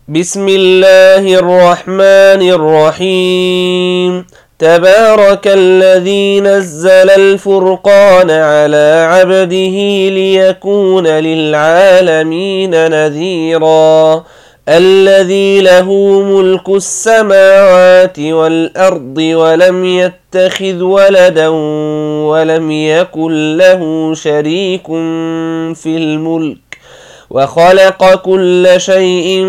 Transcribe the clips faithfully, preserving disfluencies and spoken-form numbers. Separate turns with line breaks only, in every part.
بسم الله الرحمن الرحيم. تبارك الذي نزل الفرقان على عبده ليكون للعالمين نذيرا. الذي له ملك السماوات والأرض ولم يتخذ ولدا ولم يكن له شريك في الملك وخلق كل شيء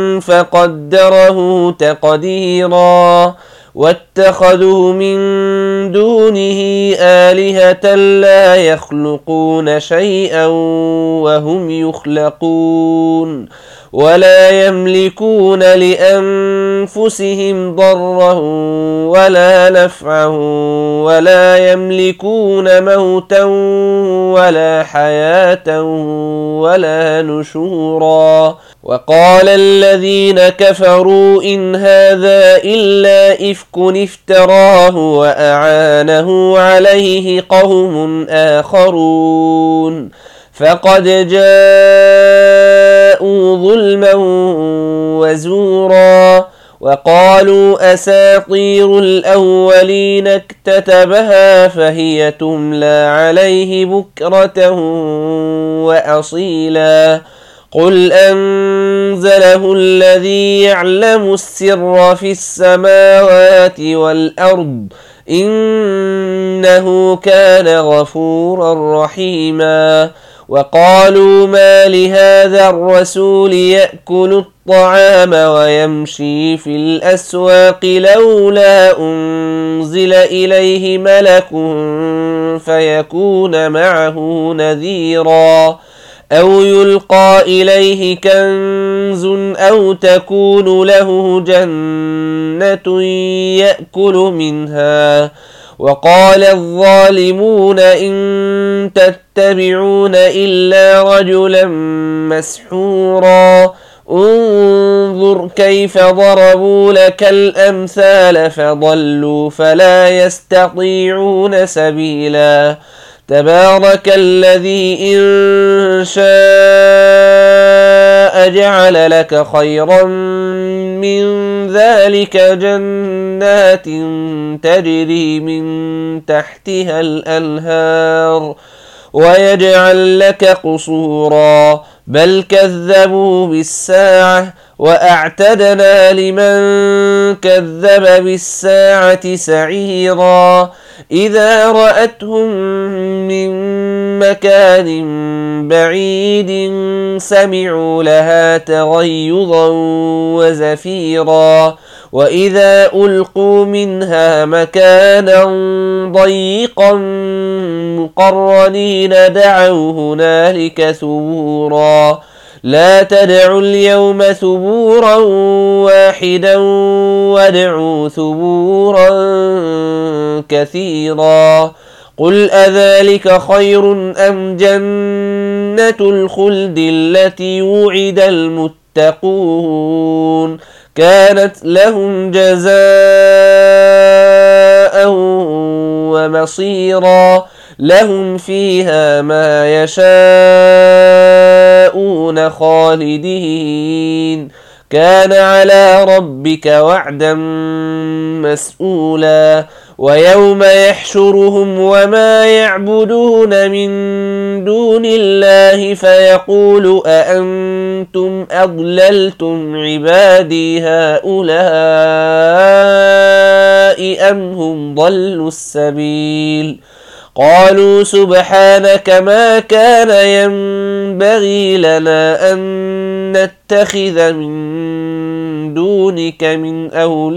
فقدره تقديرا. واتخذوا من دونه آلهة لا يخلقون شيئا وهم يخلقون ولا يملكون لأنفسهم ضرا ولا نفعا ولا يملكون موتا ولا حياة ولا نشورا. وقال الذين كفروا إن هذا إلا إفك افتراه وأعانه عليه قوم آخرون فقد جاءوا ظلما وزورا. وقالوا أساطير الأولين اكتتبها فهي تملى عليه بكرة وأصيلا. قل أنزله الذي يعلم السر في السماوات والأرض إنه كان غفورا رحيما. وقالوا ما لهذا الرسول يأكل الطعام ويمشي في الأسواق لولا أنزل إليه ملك فيكون معه نذيرا أو يلقى إليه كنز أو تكون له جنة يأكل منها. وقال الظالمون إن تتبعون إلا رجلا مسحورا. انظر كيف ضربوا لك الأمثال فضلوا فلا يستطيعون سبيلا. تبارك الذي إن شاء جعل لك خيرا من ذلك جنات تجري من تحتها الأنهار ويجعل لك قصورا بل كذبوا بالساعة وأعتدنا لمن كذب بالساعة سعيرا. إذا رأتهم من مكان بعيد سمعوا لها تغيظا وزفيرا. وإذا ألقوا منها مكانا ضيقا مقرنين دعوا هنالك ثبورا. لا تدعوا اليوم ثبورا واحدا وادعوا ثبورا كثيرا. قل أذلك خير أم جنة الخلد التي وعد المتقون كانت لهم جزاء ومصيرا. لهم فيها ما يشاءون خالدين كان على ربك وعدا مسؤولا. ويوم يحشرهم وما يعبدون من دون الله فيقول أأنتم أضللتم عبادي هؤلاء أم هم ضلوا السبيل. قالوا سبحانك ما كان ينبغي لنا أن نتخذ من دونك من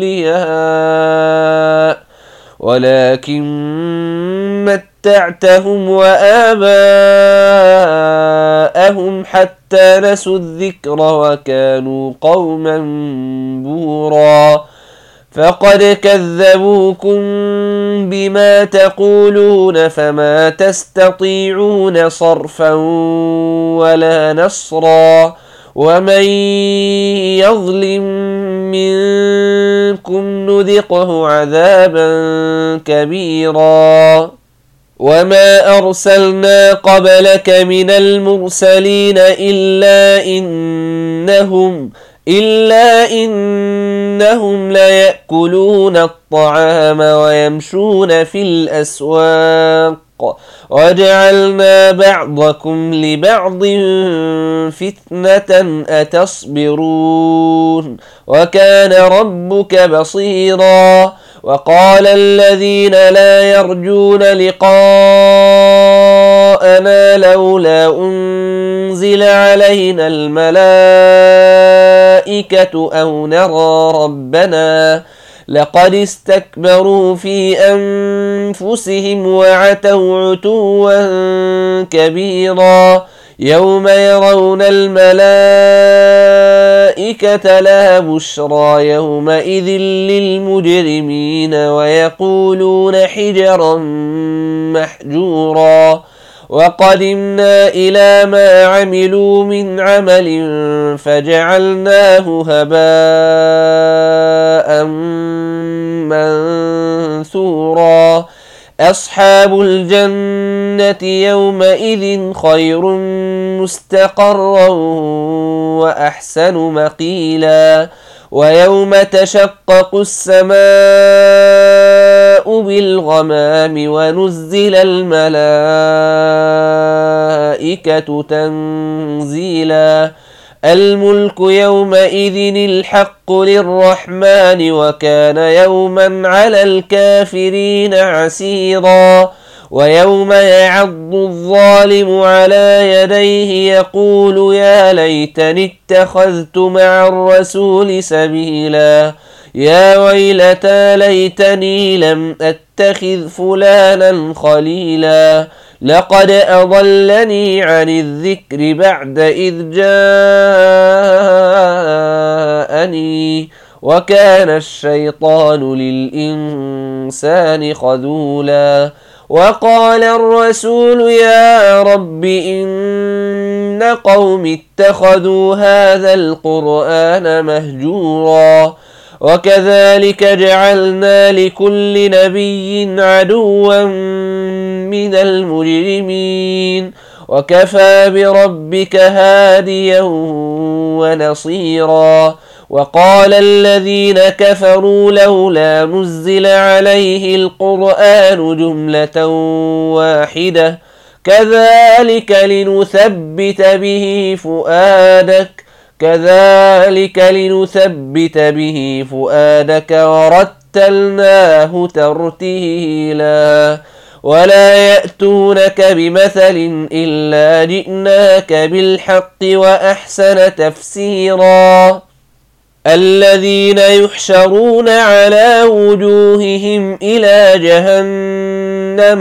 أولياء ولكن متعتهم وآباءهم حتى نسوا الذكر وكانوا قوما بورا. فقد كذبوكم بما تقولون فما تستطيعون صرفا ولا نصرا. ومن يظلم منكم نذقه عذابا كبيرا. وما أرسلنا قبلك من المرسلين إلا إنهم إلا إنهم ليأكلون الطعام ويمشون في الأسواق وجعلنا بعضكم لبعض فتنة أتصبرون وكان ربك بصيرا. وقال الذين لا يرجون لقاءنا لولا أنزل علينا الملائكة أو نرى ربنا لقد استكبروا في أنفسهم وعتوا عتوا كبيرا. يوم يرون الملائكة لا بشرى يومئذ للمجرمين ويقولون حجرا محجورا. وقدمنا إلى ما عملوا من عمل فجعلناه هباء منثورا. أصحاب الجنة يومئذ خير مستقرا وأحسن مقيلا. ويوم تشقق السماء بالغمام ونزل الملائكة تنزيلا. الملك يومئذ الحق للرحمن وكان يوما على الكافرين عسيرا. ويوم يعض الظالم على يديه يقول يا ليتني اتخذت مع الرسول سبيلا. يا ويلتى ليتني لم أتخذ فلانا خليلا لقد أضلني عن الذكر بعد إذ جاءني وكان الشيطان للإنسان خذولا. وقال الرسول يا رب إن قوم اتخذوا هذا القرآن مهجورا. وكذلك جعلنا لكل نبي عدوا من المجرمين وكفى بربك هاديا ونصيرا. وقال الذين كفروا لولا نزل عليه القرآن جملة واحدة كذلك لنثبت به فؤادك كذلك لنثبت به فؤادك ورتلناه ترتيلا. ولا يأتونك بمثل إلا جئناك بالحق وأحسن تفسيرا. الذين يحشرون على وجوههم إلى جهنم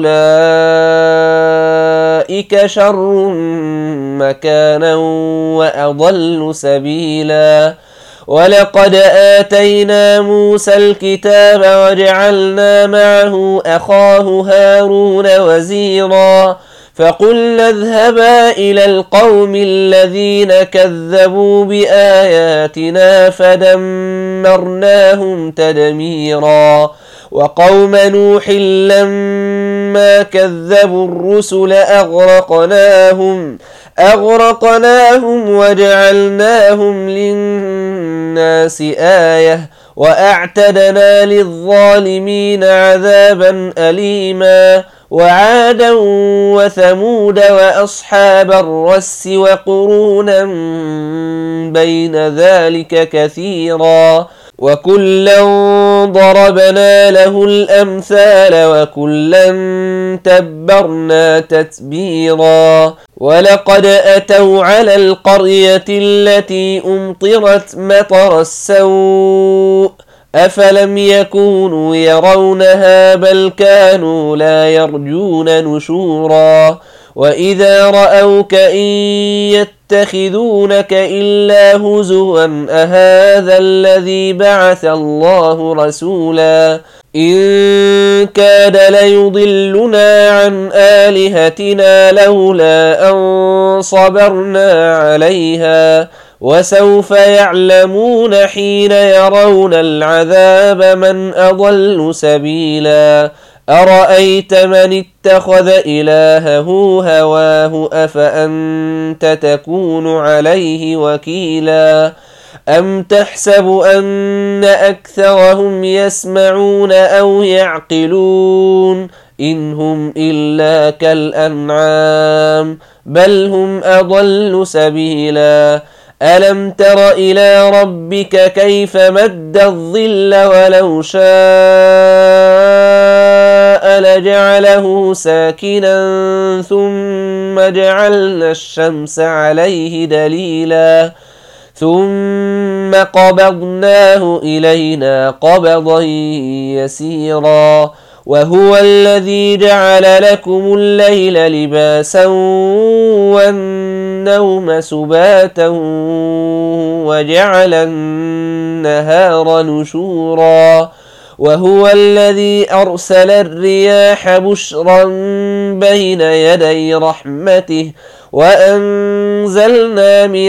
أولئك شر مكانا وأضل سبيلا. ولقد آتينا موسى الكتاب وجعلنا معه أخاه هارون وزيرا فقلنا اذهبا إلى القوم الذين كذبوا بآياتنا فدمرناهم تدميرا. وقوم نوح لما كذبوا الرسل أغرقناهم أغرقناهم وجعلناهم للناس آية وأعتدنا للظالمين عذابا أليما. وعادا وثمود وأصحاب الرس وقرونا بين ذلك كثيرا وكلا ضربنا له الأمثال وكلا تبرنا تتبيرا. ولقد أتوا على القرية التي أمطرت مطر السوء أفلم يكونوا يرونها بل كانوا لا يرجون نشورا. وإذا رأوك إن يتخذونك إلا هزوا أهذا الذي بعث الله رسولا إن كاد ليضلنا عن آلهتنا لولا أن صبرنا عليها وسوف يعلمون حين يرون العذاب من أضل سبيلا. أرأيت من اتخذ إلهه هواه أفأنت تكون عليه وكيلا. أم تحسب أن أكثرهم يسمعون أو يعقلون إن هم إلا كالأنعام بل هم أضل سبيلا ألم تر إلى ربك كيف مد الظل ولو شاء لجعله ساكنا ثم جعلنا الشمس عليه دليلا ثم قبضناه إلينا قبضا يسيرا وهو الذي جعل لكم الليل لباسا والنوم سباتا وجعل النهار نشورا وهو الذي أرسل الرياح بشرا بين يدي رحمته وأنزلنا من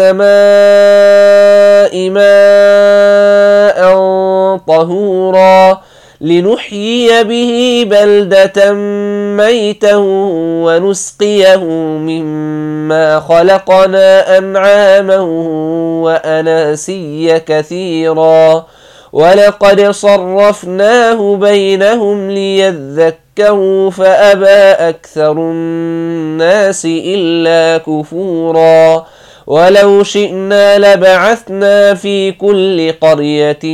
السماء ماء طهورا لنحيي به بلدة ميتا ونسقيه مما خلقنا أنعاما وأناسيا كثيرا ولقد صرفناه بينهم ليذكروا فأبى أكثر الناس إلا كفورا ولو شئنا لبعثنا في كل قرية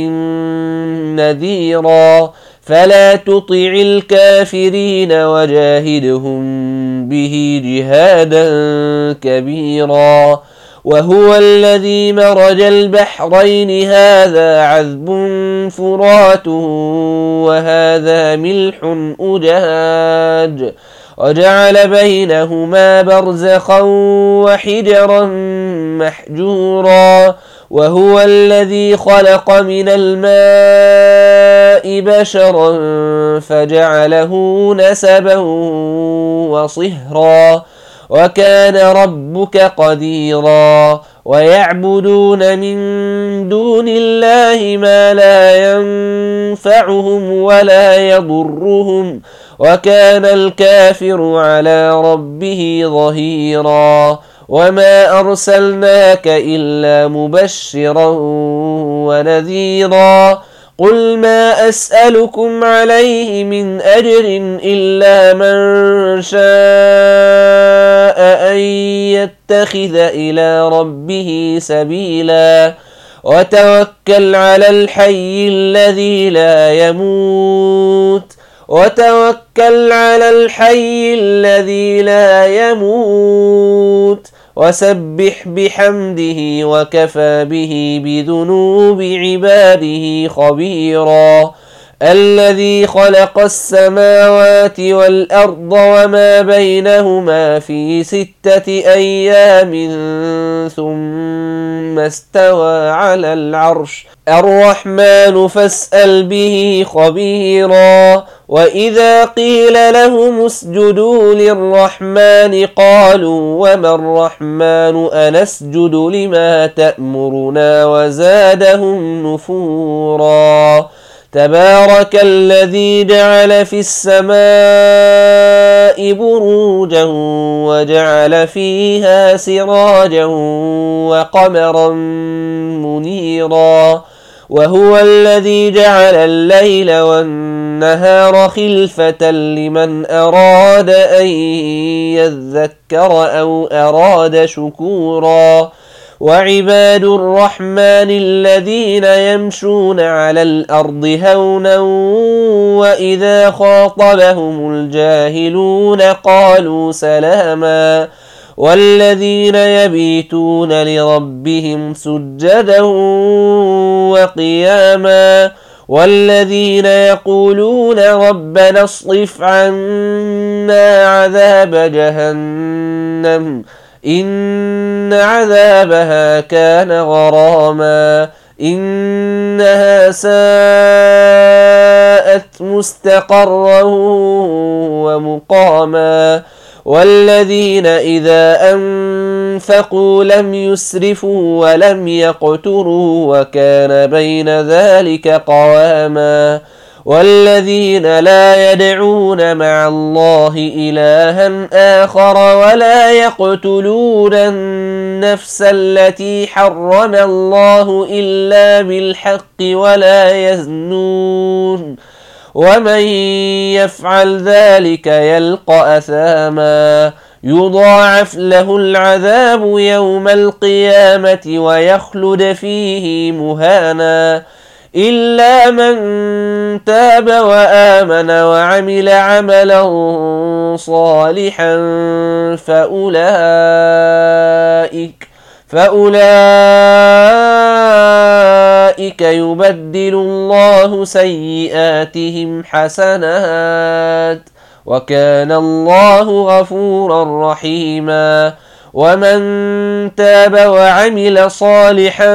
نذيرا فلا تطع الكافرين وجاهدهم به جهادا كبيرا وهو الذي مرج البحرين هذا عذب فرات وهذا ملح أجاج وجعل بينهما برزخا وحجرا محجورا وهو الذي خلق من الماء بشرا فجعله نسبا وصهرا وكان ربك قديرا ويعبدون من دون الله ما لا ينفعهم ولا يضرهم وكان الكافر على ربه ظهيرا وما أرسلناك إلا مبشرا ونذيرا قل ما أسألكم عليه من أجر إلا من شاء أن يتخذ إلى ربه سبيلا وتوكل على الحي الذي لا يموت وتوكل على الحي الذي لا يموت وسبح بحمده وكفى به بذنوب عباده خبيرا الذي خلق السماوات والأرض وما بينهما في ستة أيام ثم استوى على العرش الرحمن فاسأل به خبيرا وإذا قيل لهم اسجدوا للرحمن قالوا وما الرحمن أنسجد لما تأمرنا وزادهم نفورا تبارك الذي جعل في السماء بروجا وجعل فيها سراجا وقمرا منيرا وهو الذي جعل الليل والنهار خلفة لمن أراد أن يذكر أو أراد شكورا وعباد الرحمن الذين يمشون على الأرض هونا وإذا خاطبهم الجاهلون قالوا سلاما والذين يبيتون لربهم سجدا وقياما والذين يقولون ربنا اصرف عنا عذاب جهنم إن عذابها كان غراما إنها ساءت مستقرا ومقاما والذين إذا أنفقوا لم يسرفوا ولم يقتروا وكان بين ذلك قواما والذين لا يدعون مع الله إلها آخر ولا يقتلون النفس التي حرم الله إلا بالحق ولا يزنون ومن يفعل ذلك يلقى أثاما يضاعف له العذاب يوم القيامة ويخلد فيه مهانا إلا من تاب وآمن وعمل عملا صالحا فأولئك فأولئك يبدل الله سيئاتهم حسنات وكان الله غفورا رحيما ومن تاب وعمل صالحا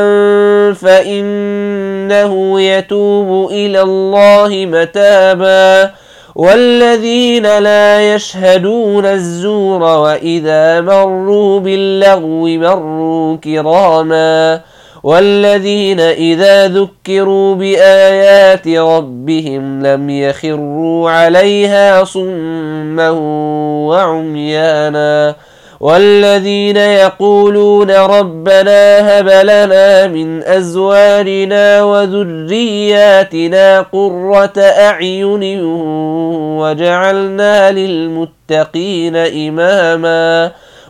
فإنه يتوب إلى الله متابا والذين لا يشهدون الزور وإذا مروا باللغو مروا كراما والذين إذا ذكروا بآيات ربهم لم يخروا عليها صما وعميانا والذين يقولون ربنا هب لنا من أزواجنا وذرياتنا قرة أعين وجعلنا للمتقين إماما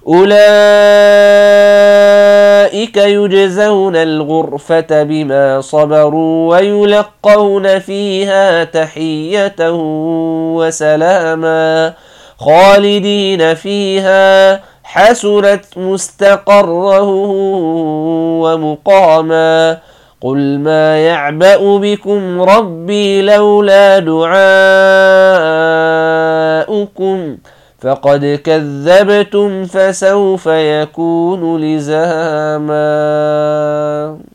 أولئك يجزون الغرفة بما صبروا ويلقون فيها تحية وسلاما خالدين فيها حسنت مستقرا ومقاما قل ما يعبأ بكم ربي لولا دعاؤكم فقد كذبتم فسوف يكون لزاما.